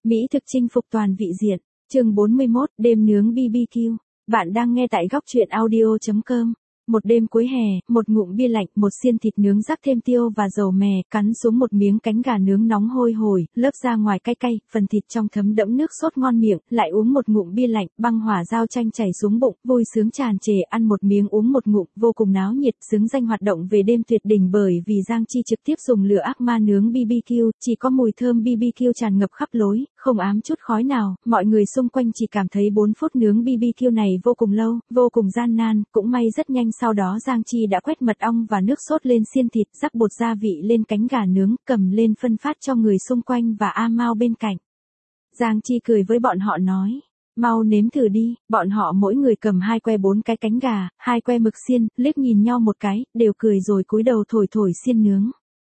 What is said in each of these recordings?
Mỹ thực chinh phục toàn vị diện. Chương 41, đêm nướng BBQ. Bạn đang nghe tại góc truyện audio.com. Một đêm cuối hè, một ngụm bia lạnh, một xiên thịt nướng rắc thêm tiêu và dầu mè, cắn xuống một miếng cánh gà nướng nóng hôi hổi, lớp ra ngoài cay cay, phần thịt trong thấm đẫm nước sốt ngon miệng, lại uống một ngụm bia lạnh, băng hỏa giao chanh chảy xuống bụng, vui sướng tràn trề, ăn một miếng uống một ngụm, vô cùng náo nhiệt, xứng danh hoạt động về đêm tuyệt đỉnh bởi vì Giang Chi trực tiếp dùng lửa ác ma nướng BBQ, chỉ có mùi thơm BBQ tràn ngập khắp lối, không ám chút khói nào, mọi người xung quanh chỉ cảm thấy 4 phút nướng BBQ này vô cùng lâu, vô cùng gian nan, cũng may rất nhanh sau đó Giang Chi đã quét mật ong và nước sốt lên xiên thịt, rắc bột gia vị lên cánh gà nướng, cầm lên phân phát cho người xung quanh và A Mao bên cạnh. Giang Chi cười với bọn họ nói, mau nếm thử đi, bọn họ mỗi người cầm 2 que 4 cái cánh gà, 2 que mực xiên, liếc nhìn nhau một cái, đều cười rồi cúi đầu thổi thổi xiên nướng.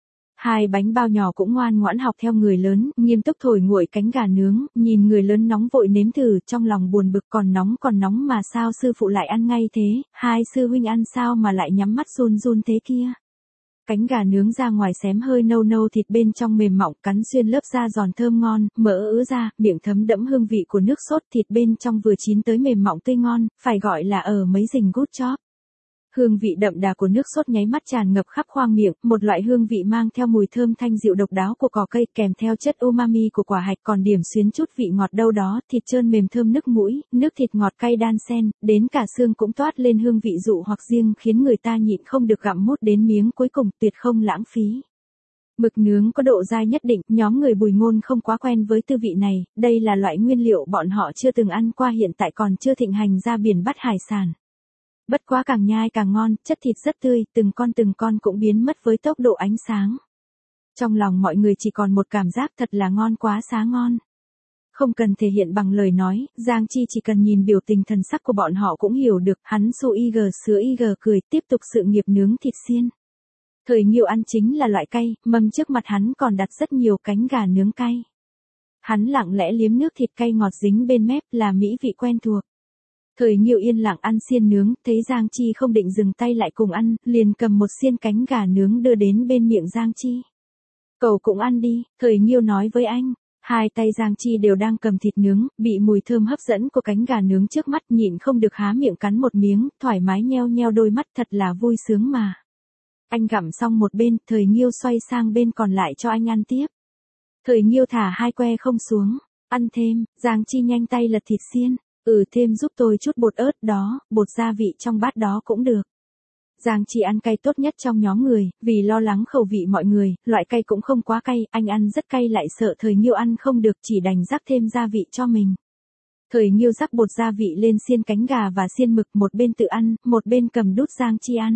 2 bánh bao nhỏ cũng ngoan ngoãn học theo người lớn, nghiêm túc thổi nguội cánh gà nướng, nhìn người lớn nóng vội nếm thử, trong lòng buồn bực còn nóng mà sao sư phụ lại ăn ngay thế, 2 sư huynh ăn sao mà lại nhắm mắt run run thế kia. Cánh gà nướng ra ngoài xém hơi nâu nâu, thịt bên trong mềm mọng, cắn xuyên lớp da giòn thơm ngon, mỡ ứ ra, miệng thấm đẫm hương vị của nước sốt, thịt bên trong vừa chín tới mềm mọng tươi ngon, phải gọi là ở mấy rình good job. Hương vị đậm đà của nước sốt nháy mắt tràn ngập khắp khoang miệng, một loại hương vị mang theo mùi thơm thanh dịu độc đáo của cỏ cây kèm theo chất umami của quả hạch còn điểm xuyến chút vị ngọt đâu đó, thịt trơn mềm thơm nức mũi, nước thịt ngọt cay đan xen, đến cả xương cũng toát lên hương vị dụ hoặc riêng khiến người ta nhịn không được gặm mút đến miếng cuối cùng, tuyệt không lãng phí. Mực nướng có độ dai nhất định, nhóm người Bùi Ngôn không quá quen với tư vị này, đây là loại nguyên liệu bọn họ chưa từng ăn qua, hiện tại còn chưa thịnh hành ra biển bắt hải sản. Bất quá càng nhai càng ngon, chất thịt rất tươi, từng con cũng biến mất với tốc độ ánh sáng. Trong lòng mọi người chỉ còn một cảm giác thật là ngon quá xá ngon. Không cần thể hiện bằng lời nói, Giang Chi chỉ cần nhìn biểu tình thần sắc của bọn họ cũng hiểu được, hắn sữa cười, tiếp tục sự nghiệp nướng thịt xiên. Thời Nghiêu ăn chính là loại cay, mâm trước mặt hắn còn đặt rất nhiều cánh gà nướng cay. Hắn lặng lẽ liếm nước thịt cay ngọt dính bên mép là mỹ vị quen thuộc. Thời Nghiêu yên lặng ăn xiên nướng, thấy Giang Chi không định dừng tay lại cùng ăn, liền cầm một xiên cánh gà nướng đưa đến bên miệng Giang Chi. Cậu cũng ăn đi, Thời Nghiêu nói với anh. 2 tay Giang Chi đều đang cầm thịt nướng, bị mùi thơm hấp dẫn của cánh gà nướng trước mắt, nhịn không được há miệng cắn một miếng, thoải mái nheo nheo đôi mắt, thật là vui sướng mà. Anh gặm xong một bên, Thời Nghiêu xoay sang bên còn lại cho anh ăn tiếp. Thời Nghiêu thả 2 que không xuống, ăn thêm, Giang Chi nhanh tay lật thịt xiên. Thêm giúp tôi chút bột ớt đó, bột gia vị trong bát đó cũng được. Giang Chi ăn cay tốt nhất trong nhóm người, vì lo lắng khẩu vị mọi người, loại cay cũng không quá cay, anh ăn rất cay lại sợ Thời Nghiêu ăn không được, chỉ đành rắc thêm gia vị cho mình. Thời Nghiêu rắc bột gia vị lên xiên cánh gà và xiên mực, một bên tự ăn, một bên cầm đút Giang Chi ăn.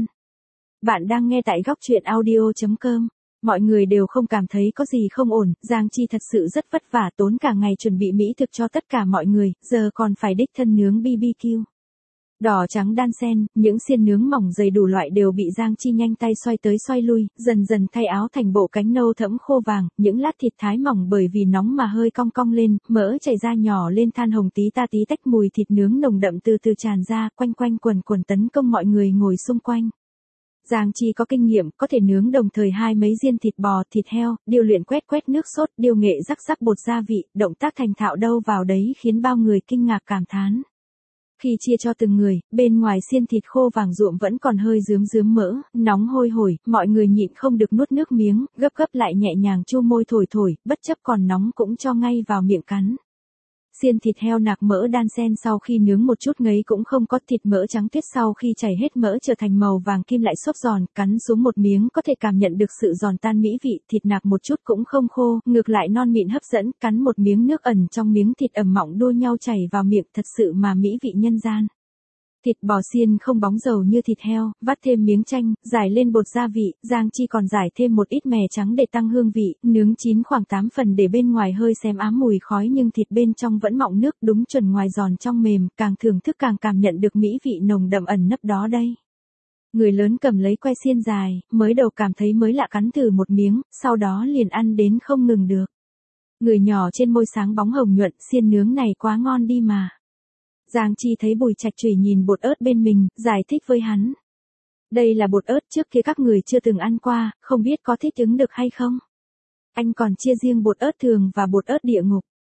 Bạn đang nghe tại góc truyện audio.com. Mọi người đều không cảm thấy có gì không ổn, Giang Chi thật sự rất vất vả, tốn cả ngày chuẩn bị mỹ thực cho tất cả mọi người, giờ còn phải đích thân nướng BBQ. Đỏ trắng đan xen, những xiên nướng mỏng dày đủ loại đều bị Giang Chi nhanh tay xoay tới xoay lui, dần dần thay áo thành bộ cánh nâu thẫm khô vàng, những lát thịt thái mỏng bởi vì nóng mà hơi cong cong lên, mỡ chảy ra nhỏ lên than hồng tí tách, mùi thịt nướng nồng đậm từ từ tràn ra, quanh quần tấn công mọi người ngồi xung quanh. Giang Chi có kinh nghiệm, có thể nướng đồng thời 2 mấy diên thịt bò, thịt heo, điều luyện quét nước sốt, điều nghệ rắc bột gia vị, động tác thành thạo đâu vào đấy khiến bao người kinh ngạc cảm thán. Khi chia cho từng người, bên ngoài xiên thịt khô vàng ruộm vẫn còn hơi rướm mỡ, nóng hôi hổi, mọi người nhịn không được nuốt nước miếng, gấp lại nhẹ nhàng chu môi thổi, bất chấp còn nóng cũng cho ngay vào miệng cắn. Xiên thịt heo nạc mỡ đan xen sau khi nướng một chút ngấy cũng không có, thịt mỡ trắng tuyết sau khi chảy hết mỡ trở thành màu vàng kim lại xốp giòn, cắn xuống một miếng có thể cảm nhận được sự giòn tan mỹ vị, thịt nạc một chút cũng không khô, ngược lại non mịn hấp dẫn, cắn một miếng nước ẩn trong miếng thịt ẩm mọng đua nhau chảy vào miệng, thật sự mà mỹ vị nhân gian. Thịt bò xiên không bóng dầu như thịt heo, vắt thêm miếng chanh, rải lên bột gia vị, Giang Chi còn rải thêm một ít mè trắng để tăng hương vị, nướng chín khoảng 8 phần để bên ngoài hơi xém ám mùi khói nhưng thịt bên trong vẫn mọng nước, đúng chuẩn ngoài giòn trong mềm, càng thưởng thức càng cảm nhận được mỹ vị nồng đậm ẩn nấp đó đây. Người lớn cầm lấy que xiên dài, mới đầu cảm thấy mới lạ cắn thử một miếng, sau đó liền ăn đến không ngừng được. Người nhỏ trên môi sáng bóng hồng nhuận, xiên nướng này quá ngon đi mà. Giang Chi thấy Bùi Trạch Trùy nhìn bột ớt bên mình, giải thích với hắn. Đây là bột ớt trước kia các người chưa từng ăn qua, không biết có thích ứng được hay không. Anh còn chia riêng bột ớt thường và bột ớt địa ngục.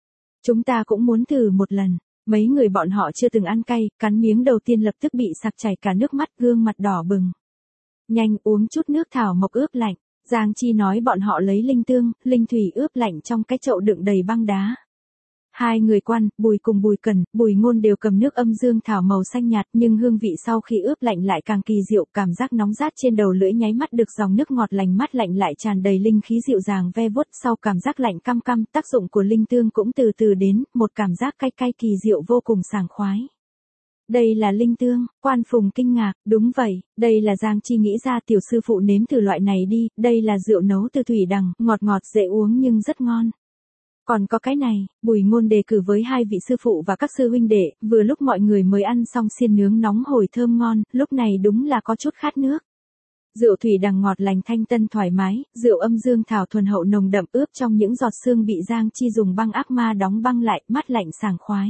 Chúng ta cũng muốn thử một lần. Mấy người bọn họ chưa từng ăn cay, cắn miếng đầu tiên lập tức bị sặc chảy cả nước mắt, gương mặt đỏ bừng. Nhanh uống chút nước thảo mộc ướp lạnh. Giang Chi nói bọn họ lấy linh tương, linh thủy ướp lạnh trong cái chậu đựng đầy băng đá. Hai người Quan, Bùi cùng Bùi Cần, Bùi Ngôn đều cầm nước âm dương thảo màu xanh nhạt, nhưng hương vị sau khi ướp lạnh lại càng kỳ diệu, cảm giác nóng rát trên đầu lưỡi nháy mắt được dòng nước ngọt lành mát lạnh lại tràn đầy linh khí dịu dàng ve vuốt, sau cảm giác lạnh căm căm, tác dụng của linh tương cũng từ từ đến, một cảm giác cay cay kỳ diệu vô cùng sảng khoái. Đây là linh tương, Quan Phùng kinh ngạc, đúng vậy, đây là Giang Chi nghĩ ra, tiểu sư phụ nếm thử loại này đi, đây là rượu nấu từ thủy đằng, ngọt ngọt dễ uống nhưng rất ngon. Còn có cái này, Bùi Ngôn đề cử với hai vị sư phụ và các sư huynh đệ, vừa lúc mọi người mới ăn xong xiên nướng nóng hổi thơm ngon, lúc này đúng là có chút khát nước. Rượu thủy đằng ngọt lành thanh tân thoải mái, rượu âm dương thảo thuần hậu nồng đậm ướp trong những giọt xương bị Giang Chi dùng băng ác ma đóng băng lại, mát lạnh sảng khoái.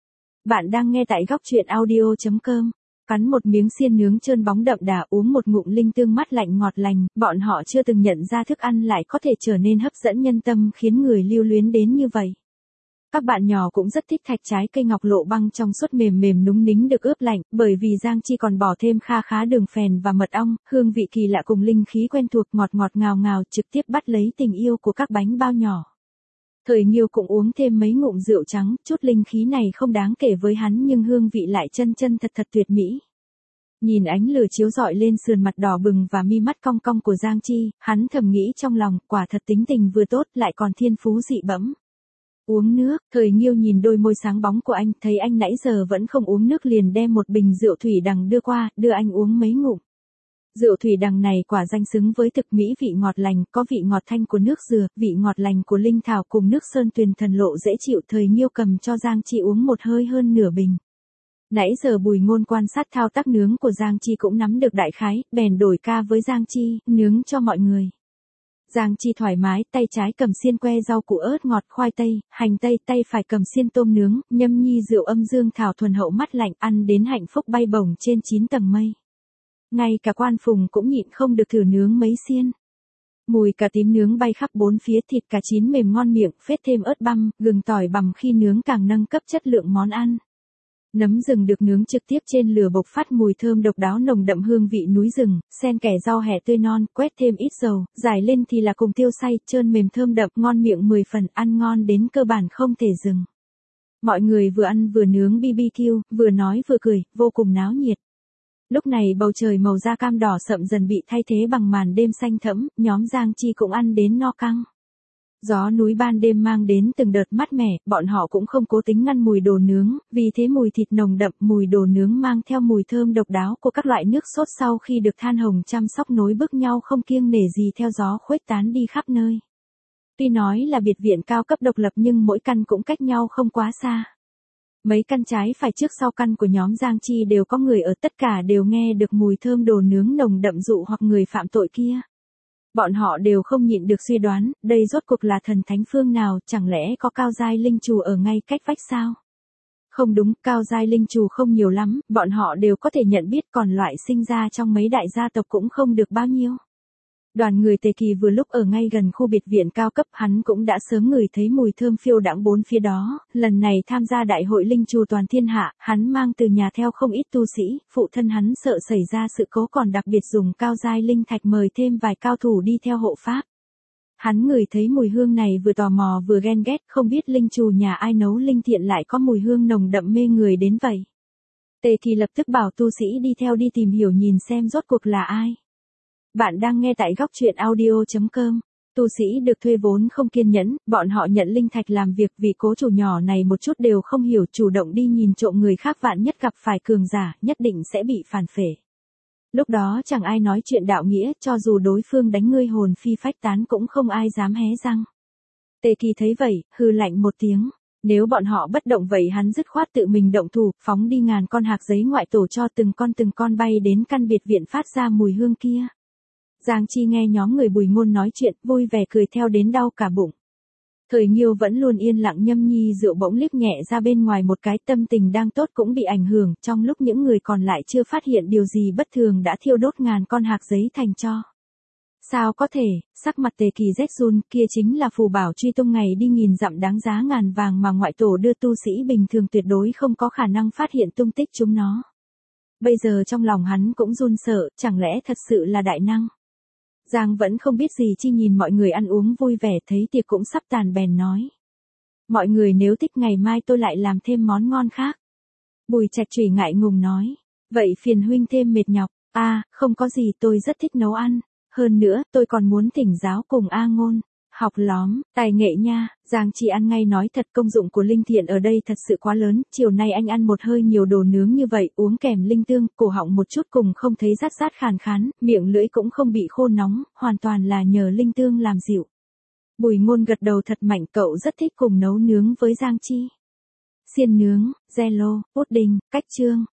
Bạn đang nghe tại góc truyện audio.com. Cắn một miếng xiên nướng trơn bóng đậm đà, uống một ngụm linh tương mát lạnh ngọt lành, bọn họ chưa từng nhận ra thức ăn lại có thể trở nên hấp dẫn nhân tâm, khiến người lưu luyến đến như vậy. Các bạn nhỏ cũng rất thích thạch trái cây ngọc lộ băng trong suốt mềm mềm núng nính được ướp lạnh, bởi vì Giang Chi còn bỏ thêm kha khá đường phèn và mật ong, hương vị kỳ lạ cùng linh khí quen thuộc, ngọt ngọt ngào ngào, trực tiếp bắt lấy tình yêu của các bánh bao nhỏ. Thời Nghiêu cũng uống thêm mấy ngụm rượu trắng, chút linh khí này không đáng kể với hắn nhưng hương vị lại chân chân thật thật tuyệt mỹ. Nhìn ánh lửa chiếu rọi lên sườn mặt đỏ bừng và mi mắt cong cong của Giang Chi, hắn thầm nghĩ trong lòng, quả thật tính tình vừa tốt lại còn thiên phú dị bẩm. Uống nước, Thời Nghiêu nhìn đôi môi sáng bóng của anh, thấy anh nãy giờ vẫn không uống nước liền đem một bình rượu thủy đằng đưa qua, đưa anh uống mấy ngụm. Rượu thủy đằng này quả danh xứng với thực mỹ vị ngọt lành, có vị ngọt thanh của nước dừa, vị ngọt lành của linh thảo cùng nước sơn tuyền thần lộ dễ chịu. Thời Nghiêu cầm cho Giang Chi uống một hơi hơn nửa bình. Nãy giờ Bùi Ngôn quan sát thao tác nướng của Giang Chi cũng nắm được đại khái, bèn đổi ca với Giang Chi, nướng cho mọi người. Giang Chi thoải mái, tay trái cầm xiên que rau củ ớt ngọt, khoai tây, hành tây, tay phải cầm xiên tôm nướng, nhâm nhi rượu âm dương thảo thuần hậu mát lạnh, ăn đến hạnh phúc bay bổng trên 9 tầng mây. Ngay cả Quan Phùng cũng nhịn không được thử nướng mấy xiên. Mùi cà tím nướng bay khắp bốn phía, thịt cà chín mềm ngon miệng, phết thêm ớt băm, gừng tỏi bằm khi nướng càng nâng cấp chất lượng món ăn. Nấm rừng được nướng trực tiếp trên lửa bộc phát mùi thơm độc đáo nồng đậm hương vị núi rừng, xen kẽ rau hẹ tươi non, quét thêm ít dầu, rải lên thì là cùng tiêu xay, trơn mềm thơm đậm, ngon miệng 10 phần, ăn ngon đến cơ bản không thể dừng. Mọi người vừa ăn vừa nướng BBQ, vừa nói vừa cười, vô cùng náo nhiệt. Lúc này bầu trời màu da cam đỏ sậm dần bị thay thế bằng màn đêm xanh thẫm, nhóm Giang Chi cũng ăn đến no căng. Gió núi ban đêm mang đến từng đợt mát mẻ, bọn họ cũng không cố tính ngăn mùi đồ nướng, vì thế mùi thịt nồng đậm, mùi đồ nướng mang theo mùi thơm độc đáo của các loại nước sốt sau khi được than hồng chăm sóc nối bước nhau không kiêng nể gì theo gió khuếch tán đi khắp nơi. Tuy nói là biệt viện cao cấp độc lập nhưng mỗi căn cũng cách nhau không quá xa. Mấy căn trái phải trước sau căn của nhóm Giang Chi đều có người ở, tất cả đều nghe được mùi thơm đồ nướng nồng đậm dụ hoặc người phạm tội kia. Bọn họ đều không nhịn được suy đoán, đây rốt cuộc là thần thánh phương nào, chẳng lẽ có cao giai linh trù ở ngay cách vách sao? Không đúng, cao giai linh trù không nhiều lắm, bọn họ đều có thể nhận biết, còn loại sinh ra trong mấy đại gia tộc cũng không được bao nhiêu. Đoàn người Tề Kỳ vừa lúc ở ngay gần khu biệt viện cao cấp, hắn cũng đã sớm ngửi thấy mùi thơm phiêu đãng bốn phía đó, lần này tham gia đại hội linh trù toàn thiên hạ, hắn mang từ nhà theo không ít tu sĩ, phụ thân hắn sợ xảy ra sự cố còn đặc biệt dùng cao giai linh thạch mời thêm vài cao thủ đi theo hộ pháp. Hắn ngửi thấy mùi hương này vừa tò mò vừa ghen ghét, không biết linh trù nhà ai nấu linh thiện lại có mùi hương nồng đậm mê người đến vậy. Tề Kỳ lập tức bảo tu sĩ đi theo đi tìm hiểu nhìn xem rốt cuộc là ai. Bạn đang nghe tại góc truyện audio.com. Tu sĩ được thuê vốn không kiên nhẫn, bọn họ nhận linh thạch làm việc vì cố chủ nhỏ này một chút đều không hiểu, chủ động đi nhìn trộm người khác, vạn nhất gặp phải cường giả, nhất định sẽ bị phản phệ. Lúc đó chẳng ai nói chuyện đạo nghĩa, cho dù đối phương đánh ngươi hồn phi phách tán cũng không ai dám hé răng. Tề Kỳ thấy vậy, hừ lạnh một tiếng. Nếu bọn họ bất động vậy hắn dứt khoát tự mình động thủ, phóng đi ngàn con hạc giấy ngoại tổ cho từng con bay đến căn biệt viện phát ra mùi hương kia. Giang Chi nghe nhóm người Bùi Ngôn nói chuyện, vui vẻ cười theo đến đau cả bụng. Thời Nghiêu vẫn luôn yên lặng nhâm nhi rượu bỗng liếc nhẹ ra bên ngoài một cái, tâm tình đang tốt cũng bị ảnh hưởng, trong lúc những người còn lại chưa phát hiện điều gì bất thường đã thiêu đốt ngàn con hạc giấy thành tro. Sao có thể, sắc mặt Tề Kỳ rét run, kia chính là phù bảo truy tung ngày đi nghìn dặm đáng giá ngàn vàng mà ngoại tổ đưa tu sĩ bình thường tuyệt đối không có khả năng phát hiện tung tích chúng nó. Bây giờ trong lòng hắn cũng run sợ, chẳng lẽ thật sự là đại năng. Giang vẫn không biết gì chi nhìn mọi người ăn uống vui vẻ, thấy tiệc cũng sắp tàn bèn nói. Mọi người nếu thích ngày mai tôi lại làm thêm món ngon khác. Bùi Trạch Trùy ngại ngùng nói. Vậy phiền huynh thêm mệt nhọc. Không có gì, tôi rất thích nấu ăn. Hơn nữa, tôi còn muốn thỉnh giáo cùng A Ngôn. Học lóm, tài nghệ nha. Giang chỉ ăn ngay nói thật, công dụng của linh thiện ở đây thật sự quá lớn. Chiều nay anh ăn một hơi nhiều đồ nướng như vậy, uống kèm linh tương, cổ họng một chút cùng không thấy rát rát khàn khán, miệng lưỡi cũng không bị khô nóng, hoàn toàn là nhờ linh tương làm dịu. Bùi Ngôn gật đầu thật mạnh, cậu rất thích cùng nấu nướng với Giang Chi. Xiên nướng, Zalo, pudding, cách chương.